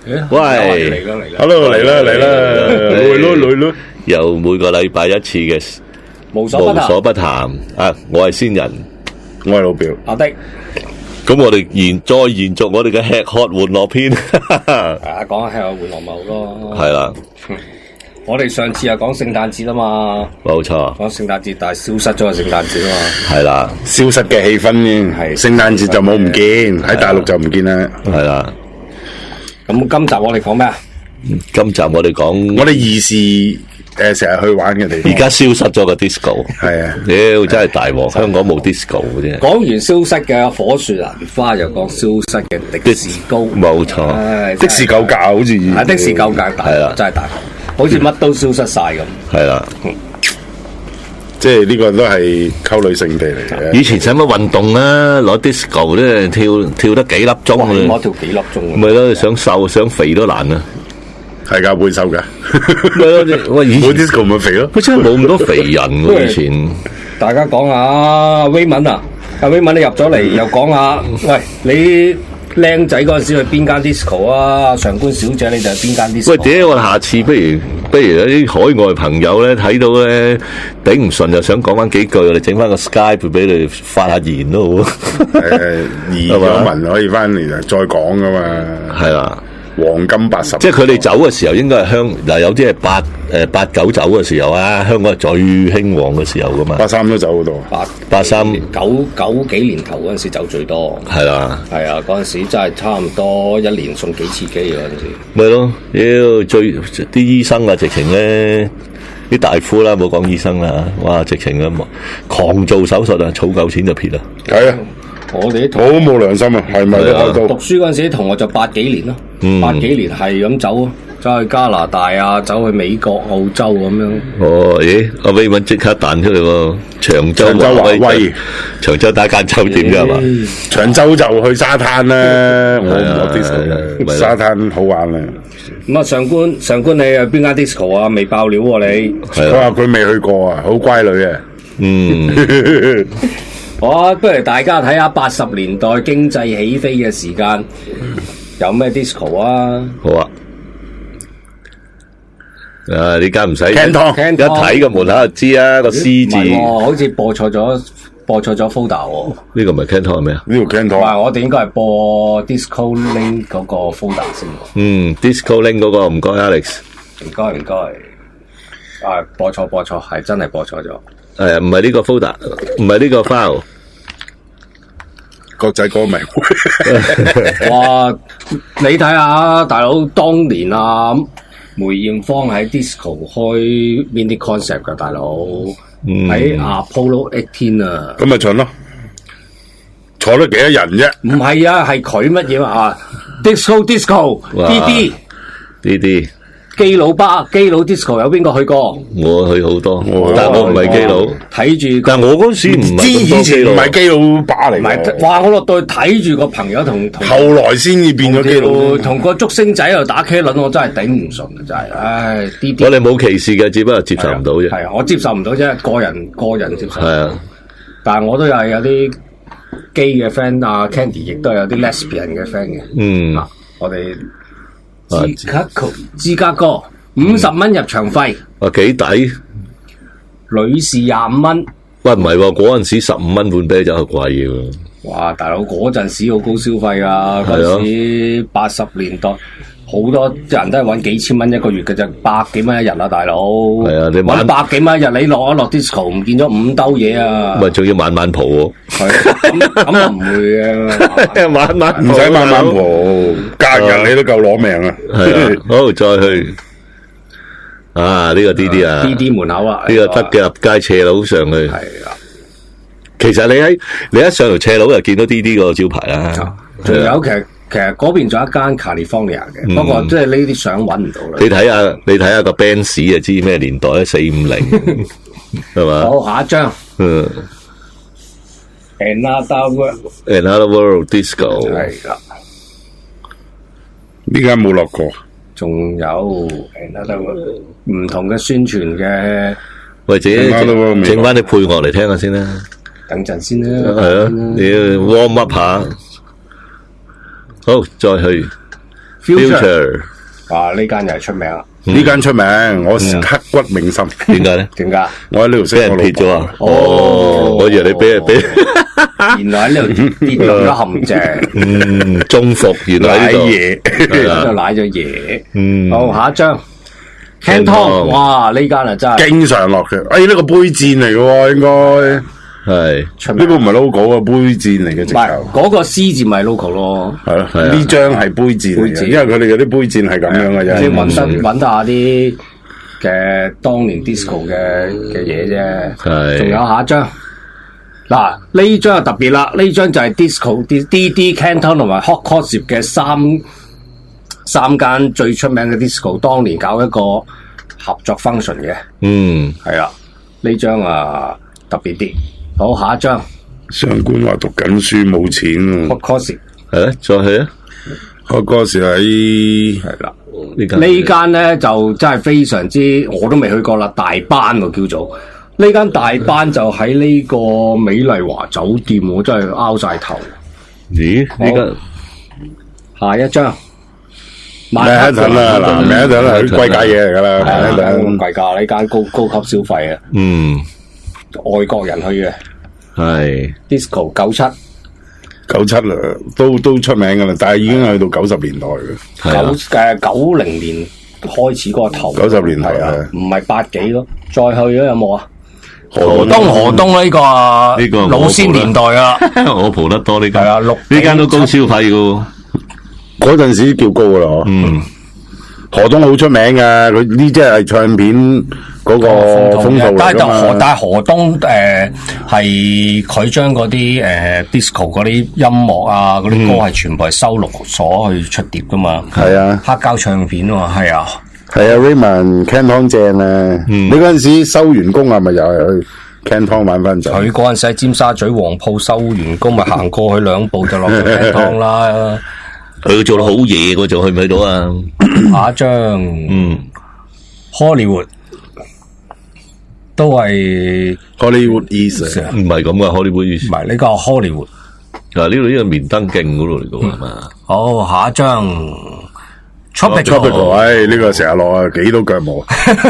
喂 ，Hello 嚟啦， 又每個禮拜一次嘅無所不談啊！我係先人， 我係老表阿的。 咁我哋再延續我哋嘅吃喝玩樂篇。 講下吃喝玩樂咪好咯。 係啦， 我哋上次講聖誕節啊嘛， 冇錯， 講聖誕節，但係消失咗個聖誕節啊嘛。 係啦， 消失嘅氣氛係聖誕節就冇唔見，喺大陸就唔見啦。 係啦。 咁今集我哋講咩啊？ 今集我哋講我哋兒時成日去玩嘅地方， 而家消失咗個 disco。 係啊， 屌真係大鑊，香港冇 disco 嘅啫。 講完消失嘅火樹蘭花，又講消失嘅的士高， 冇錯， 的士狗價好似的士狗價大， 係啦， 真係大，好似乜都消失晒咁。 係啦。 即係呢個都係溝女聖地嚟嘅。 以前使乜運動啊？攞 disco 咧跳得幾粒鐘啊！我跳幾粒鐘。 咪咯，想瘦想肥都難啊！ 係㗎，會瘦㗎。 喂，以前冇 disco 咪肥咯。 佢真係冇咁多肥人喎，以前。 大家講下威文啊，阿威文你入咗嚟又講下，喂你。靚仔嗰陣時去邊間 disco 啊？上官小姐你就去邊間 disco？ 喂，屌！我下次不如有啲海外朋友咧睇到咧頂唔順，又想講翻幾句，我哋整翻個 Skype 俾你發下言都好。 移咗民可以翻嚟再講噶嘛？ 係啦。 黃金80， 即係佢哋走嘅時候，應該係嗱有啲係八九走嘅時候啊，香港係最興旺嘅時候噶嘛。 83都走好多 ，83 九幾年頭嗰陣時走最多。 係啦， 係啊，嗰陣時真係差唔多一年送幾次機嗰陣時。 咪咯，啲醫生啊，直情咧啲大夫啦，冇講醫生啦，哇，直情啊狂做手術啊，儲夠錢就撇啦。 係啊。 我哋啲好冇良心啊，係咪都開刀？ 讀書嗰陣時啲同學就8幾年咯，8幾年係咁走去加拿大啊，走去美國、澳洲咁樣。 哦，咦，阿威文即刻彈出嚟喎，長洲華威，長洲打間酒店啫係嘛？ 長洲就去沙灘啦，我唔落 disco，沙灘好玩啊。 咁啊，上官你去邊間 disco 啊？未爆料喎你？ 佢話佢未去過啊，好乖女啊。 不如大家睇下80年代經濟起飛嘅時間，有咩 disco 啊？ 好啊！呢間唔使 Canton， 一睇個門口就知啊，個 C 字。 好似播錯咗 folder 喎。 呢個唔係 Canton 係咩啊？ 呢個 Canton。 唔係，我哋應該係播 Disco Link 嗰個 folder 先。 Disco Link 嗰個唔該 Alex。 唔該。播錯，係真係播錯咗。 係啊，唔係呢個 folder，唔係呢個 file。 國際歌迷會。 哇！你睇下大佬，當年啊，梅艷芳喺 disco 開 mini concept 㗎，大佬喺 Apollo 18啊。 咁咪唱咯，坐得幾多人啫？ 唔係啊，係佢乜嘢啊 ？disco DD。基佬 disco 有邊個去過？ 我去好多，但係我唔係基佬。 睇住， 但係我嗰時唔係咁多基佬， 唔係基佬巴嚟。 唔係，哇！我落到去睇住個朋友同後來先至變咗基佬， 同個竹星仔喺度打茄輪，我真係頂唔順啊！真係，唉！ 我哋冇歧視嘅，只不過接受唔到啫。 係啊，我接受唔到啫，個人接受。 係啊， 但係我都有啲基嘅 friend 啊 ，Candy 亦都有啲 lesbian 嘅 friend 嘅。我哋。芝加哥50蚊入場費， 幾抵？ 女士25蚊。 喂，唔係喎，嗰陣時15蚊半啤酒係貴嘅。 哇，大佬嗰陣時好高消費啊！嗰陣時80年代，好多人都係搵幾千蚊一個月嘅啫，100幾蚊一日啊，大佬。係啊，你搵100幾蚊一日，你落disco 唔見咗5兜嘢啊！ 咪仲要晚蒲喎？ 係咁啊，唔會嘅， 晚唔使晚蒲，假日你都夠攞命啊！ 係啊，好再去啊！呢個 D 啊 ，D 門口啊， 呢個得嘅入街斜路上去。 係啊， 其實你一上條斜路就見到 D 個招牌啦。 仲有其實嗰邊仲有一間 California 嘅，不過即係呢啲相揾唔到啦。 你睇下個 Benz 就知咩年代咧，450係嘛？ 好，下一張。 Another World Disco 係啦， 呢間冇落過。 仲有唔同嘅宣傳嘅， 喂，自己整翻啲配樂嚟聽下先啦。 等陣先啦。 係啊，你要 warm up 下。好，再去 Future 啊，呢間又係出名啦。 呢間出名，我刻骨銘心。 點解咧？ 點解？ 我喺呢度識俾人撇咗啊！哦，我以為你俾， 原來喺呢度跌落咗陷阱。 中伏，原來喺呢度嘢，就賴咗嘢。好，下一張 Canton， 哇！呢間啊真係經常落嘅。呢個杯戰嚟嘅喎，應該。 係呢個唔係 logo 啊，杯戰嚟嘅直頭。 嗰個 C 字咪 logo 咯。 係咯，呢張係杯戰嚟嘅，因為佢哋嗰啲杯戰係咁樣嘅啫。 即係揾下啲嘅當年 disco 嘅嘢啫。 係。仲有下一張。嗱，呢張就特別啦，呢張就係 disco DD Canton 同埋 Hot Gossip 嘅三間最出名嘅 disco， 當年搞一個合作 function 嘅。係啦，呢張啊特別啲。好，下一張。 上官話讀緊書冇錢喎。 Hot Gossip 係啊，再去啊。 Hot Gossip 喺係啦，呢間咧就真係非常之，我都未去過啦，大班喎叫做。呢間大班就喺呢個美麗華酒店，我真係拗晒頭。 咦？呢間下一張。 曼哈頓啦，嗱，曼哈頓啦，啲貴價嘢嚟噶啦，曼哈頓貴價呢間高級消費啊。外國人去嘅。係 Disco 97啦，都出名噶啦，但係已經去到90年代嘅。 90年開始嗰個頭。 90年代啊， 唔係80幾咯。再去咗有冇啊？ 河東呢個老先年代啊， 我蒲得多呢間。係啊， 呢間都高消費噶。 嗰陣時叫高噶啦。河東好出名噶，佢呢即係唱片嗰個風套嚟噶嘛。 但係河東係佢將嗰啲disco 嗰啲音樂啊嗰啲歌係全部係收錄所去出碟噶嘛。 係啊， 黑膠唱片喎，係啊。 係啊 ，Raymond Canton 正啊。你嗰陣時收完工係咪又係去 Canton 玩翻陣？ 佢嗰陣時喺尖沙咀黃埔收完工，咪行過去2步就落咗 Canton 啦。 佢做到好夜，佢就去唔去到啊？ 下一張，Hollywood 都係 Hollywood East， 唔係咁噶 ，Hollywood East 唔係呢個 Hollywood。 呢度呢個棉燈徑嗰度嚟噶嘛？ 好，下一張 Tropical， 呢個成日落啊，幾多腳毛？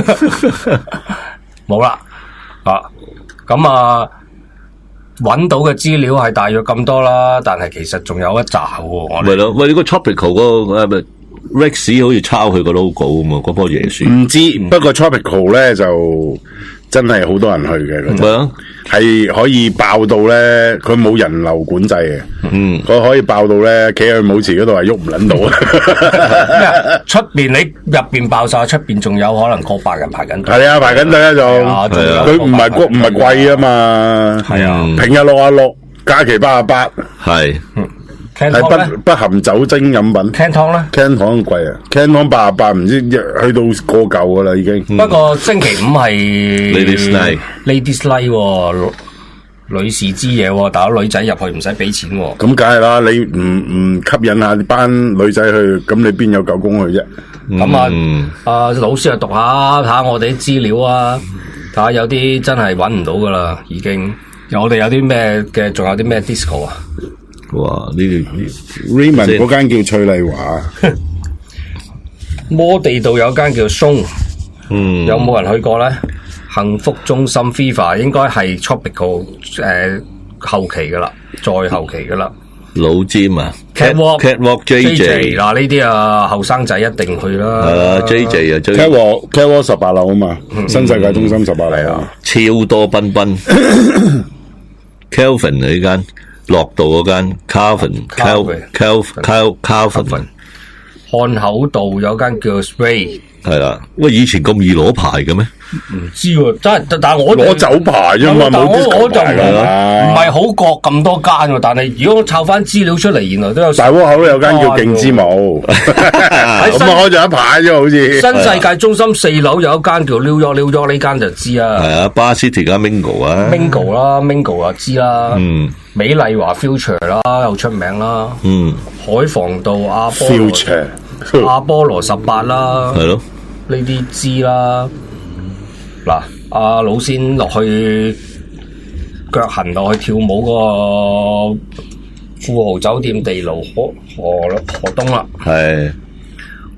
冇啦，咁啊。揾到嘅資料係大約咁多啦，但係其實仲有一紮喎。 係咯，喂，你個 Tropical 嗰個Rex 好似抄佢個 logo 啊嘛，嗰棵椰樹。 唔知，不過 Tropical 咧就真係好多人去嘅。 係啊， 係可以爆到咧，佢冇人流管制嘅。佢可以爆到咧，企喺舞池嗰度係喐唔撚到啊！ 出邊你入邊爆晒，出邊仲有可能過百人排緊隊。 係啊，排緊隊啊，仲佢唔係貴啊嘛。 係啊， 平日66，假期88。 係。 係不含酒精飲品。 Canton 咧 ？Canton 貴啊 ，Canton 88唔知去到過舊噶啦已經。 不過星期5係 Ladies Night 喎，女士之夜喎，但係女仔入去唔使俾錢喎。 咁梗係啦，你唔吸引下班女仔去，咁你邊有狗公去啫？ 咁老師讀下睇下我哋啲資料啊，睇下有啲真係揾唔到噶啦，已經。我哋有啲咩嘅，仲有啲咩 disco 啊？ 哇！呢啲 Raymond 嗰間叫翠麗華， 摩地道有間叫松，有冇人去過咧？幸福中心 FIFA 應該係 Tropical 後期噶啦，再後期噶啦。 老尖啊 ，Catwalk JJ 嗱呢啲啊後生仔一定去啦。 JJ 啊 Catwalk 18樓啊嘛，新世界中心18樓啊， 超多賓賓。Calvin 呢間。落道嗰間 Calvin， 漢口道有間叫 Spray， 係啦。喂，以前咁易攞牌嘅咩？ 唔知喎，真係，但係我攞酒牌啫嘛，冇啲我就唔係好覺咁多間喎。但係如果我抄翻資料出嚟，原來都有大窩口都有間叫勁之舞，咁開咗一排啫，好似新世界中心4樓有一間叫 New York 呢間就知啦。 係啊，Bar City 加 Mingo 啊 ，Mingo 啊知啦。美麗華 Future 啦，又出名啦。海防道阿波羅18啦， 係咯， 呢啲知啦。嗱，阿老先落去腳痕落去跳舞嗰個富豪酒店地牢河東啦。 係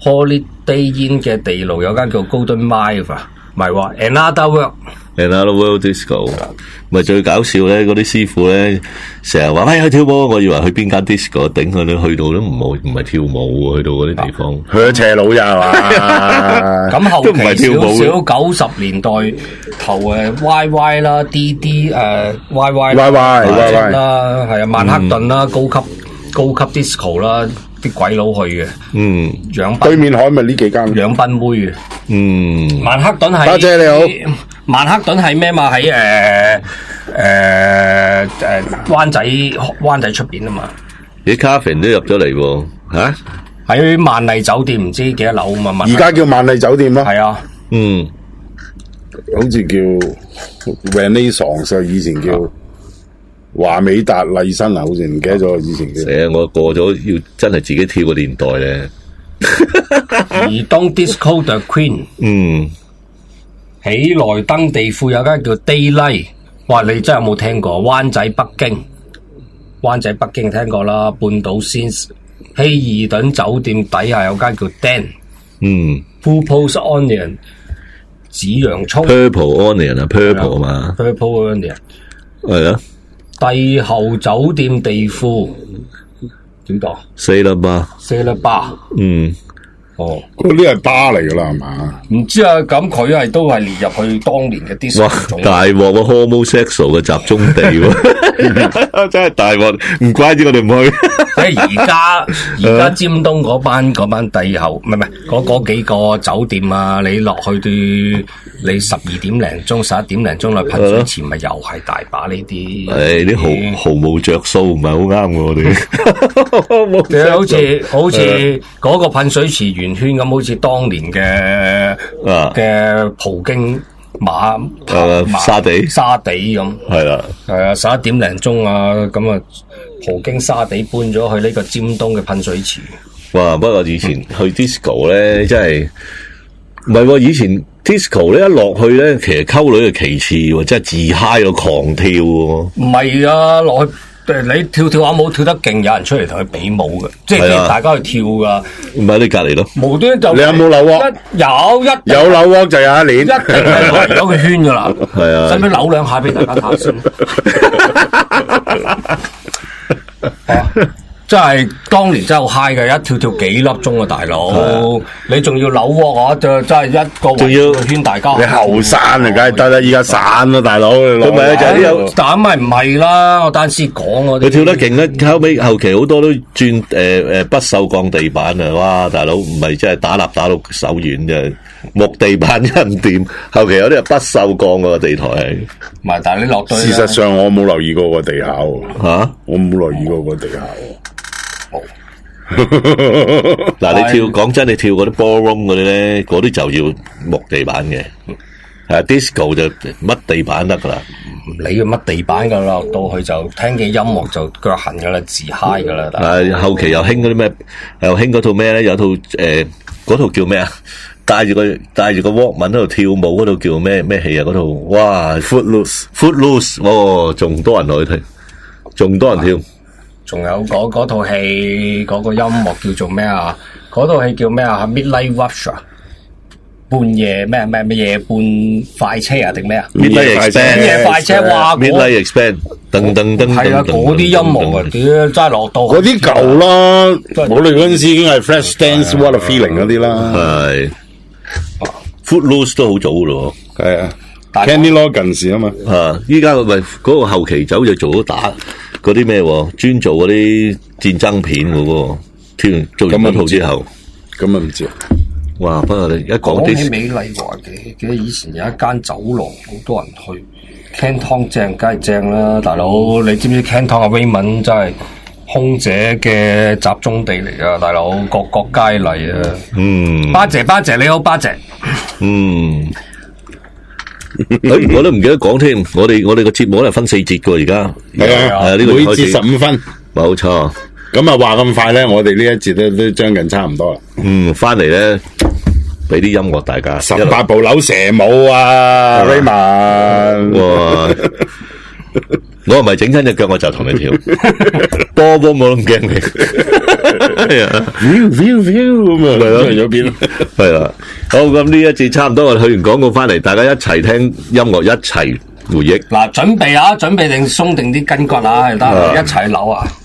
Holiday Inn 嘅地牢有間叫 Golden Mile 啊，唔係話 Another World。Another World Disco， 咪最搞笑咧！嗰啲師傅咧，成日話去跳舞，我以為去邊間 disco 頂佢哋去到都唔係跳舞，去到嗰啲地方， 去咗斜路咋係嘛？ 咁後期少少90年代頭YY 啦，DD YY 啦，係啊，曼克頓啦，高級 disco 啦。啲鬼佬去嘅， 對面海咪呢幾間養賓妹嘅，曼克頓係， 家姐你好， 曼克頓係咩嘛？喺灣仔出邊啊嘛， 啲咖啡都入咗嚟喎，嚇喺萬麗酒店唔知幾多樓啊嘛， 而家叫萬麗酒店咯， 係啊， 好似叫 Renaissance， 以前叫。華美達麗生啊，好似唔記得咗以前嘅。 成日我過咗要真係自己跳個年代咧。 怡東 Disco The Queen， 喜來登地庫有間叫 Daylight， 哇！你真係有冇聽過？灣仔北京聽過啦，半島先希爾頓酒店底下有間叫 Dan，Purple Onion 紫洋葱 ，Purple Onion 啊 ，Purple 嘛 ，Purple Onion 係啊。 帝后酒店地庫點講 ？Sailor Bar， 哦， 嗰啲係巴嚟噶啦，係嘛？ 唔知啊，咁佢都係列入去當年嘅 disco。 哇！大鑊喎 homosexual 嘅集中地喎，真係大鑊，唔怪之我哋唔去。 即係而家尖東嗰班帝後，唔係嗰幾個酒店啊，你落去你12點零鐘、11點零鐘落噴水池，咪又係大把呢啲。 啲毫無着數，唔係好啱我哋。 好似嗰個噴水池圓圈咁，好似當年嘅葡京沙地咁。係啦，係啊，11點零鐘啊，咁啊，葡京沙地搬咗去呢個尖東嘅噴水池。 哇！不過以前去 disco 咧，真係唔係喎，以前 disco 咧一落去咧，其實溝女係其次喎，真係自嗨到狂跳喎。唔係啊，落去。你跳下舞跳得勁，有人出嚟同佢比舞嘅，即係大家去跳噶。唔係你隔籬咯。無端就你有冇扭鑊？有扭鑊就有一年，一定係攞咗個圈噶啦。係啊，使唔使扭兩下俾大家睇先？真係當年真係好 high 嘅，一跳幾粒鐘啊，大佬！你仲要扭鑊啊？就真係一個圍個圈，大家你後生啊，梗係得啦！依家散啦，大佬。咁咪就係有膽咪唔係啦！我單先講我哋。佢跳得勁咧，後期好多都轉不鏽鋼地板啊！哇，大佬唔係真係打到手軟嘅，木地板真唔掂。後期有啲係不鏽鋼個地台係。唔係，但係你落到事實上我冇留意過個地下喎。我冇留意過個地下喎。嗱，你講真，你跳嗰啲 ballroom 嗰啲咧，嗰啲就要木地板嘅。disco 就乜地板得噶啦，唔理佢乜地板噶啦，到去就聽嘅音樂就腳痕噶啦，自嗨噶啦。後期又興嗰啲咩，又興嗰套咩咧？有套嗰套叫咩啊？帶住個 Walkman 喺度跳舞嗰套叫咩戲啊？嗰套哇 Footloose， 哦，仲多人去睇，仲多人跳。仲有嗰套戲嗰個音樂叫做咩啊？嗰套戲叫咩啊 ？Midnight Rush 啊，半夜咩夜半快車啊定咩啊 ？Midnight 夜快車，哇 ！Midnight Expand， 噔噔噔，係啊，嗰啲音樂啊，屌真係落到嗰啲舊啦，我哋嗰陣時已經係 Flashdance、What a Feeling 嗰啲啦，係 Footloose 都好早噶咯，係啊 ，Kenny Loggins 啊嘛，依家咪嗰個後期走就做咗打。嗰啲咩專做嗰啲戰爭片嗰個，做完嗰套之後，咁啊唔知啊。哇！不過你一講起美麗華嘅，記得以前有一間酒廊，好多人去。Canton 正，梗係正啦，大佬！你知唔知 Canton 嘅 Raymond 真係空姐嘅集中地嚟啊，大佬！各國佳麗啊。巴姐你好，巴姐。我都唔記得講添，我哋個節目都係分4節噶，而家係啊，呢個每節15分，冇錯。咁啊話咁快咧，我哋呢一節都將近差唔多啦。翻嚟咧，俾啲音樂大家。18部樓蛇舞啊 ，Raymond。哇！ 我唔係整親隻腳，我就同你跳。波波我都唔驚你。係啊 ，view 咁啊，係咯，去咗邊？ 係啦，好，咁呢一節差唔多，我哋去完廣告翻嚟，大家一齊聽音樂，一齊回憶。 嗱，準備定鬆定啲筋骨啊，得一齊扭啊！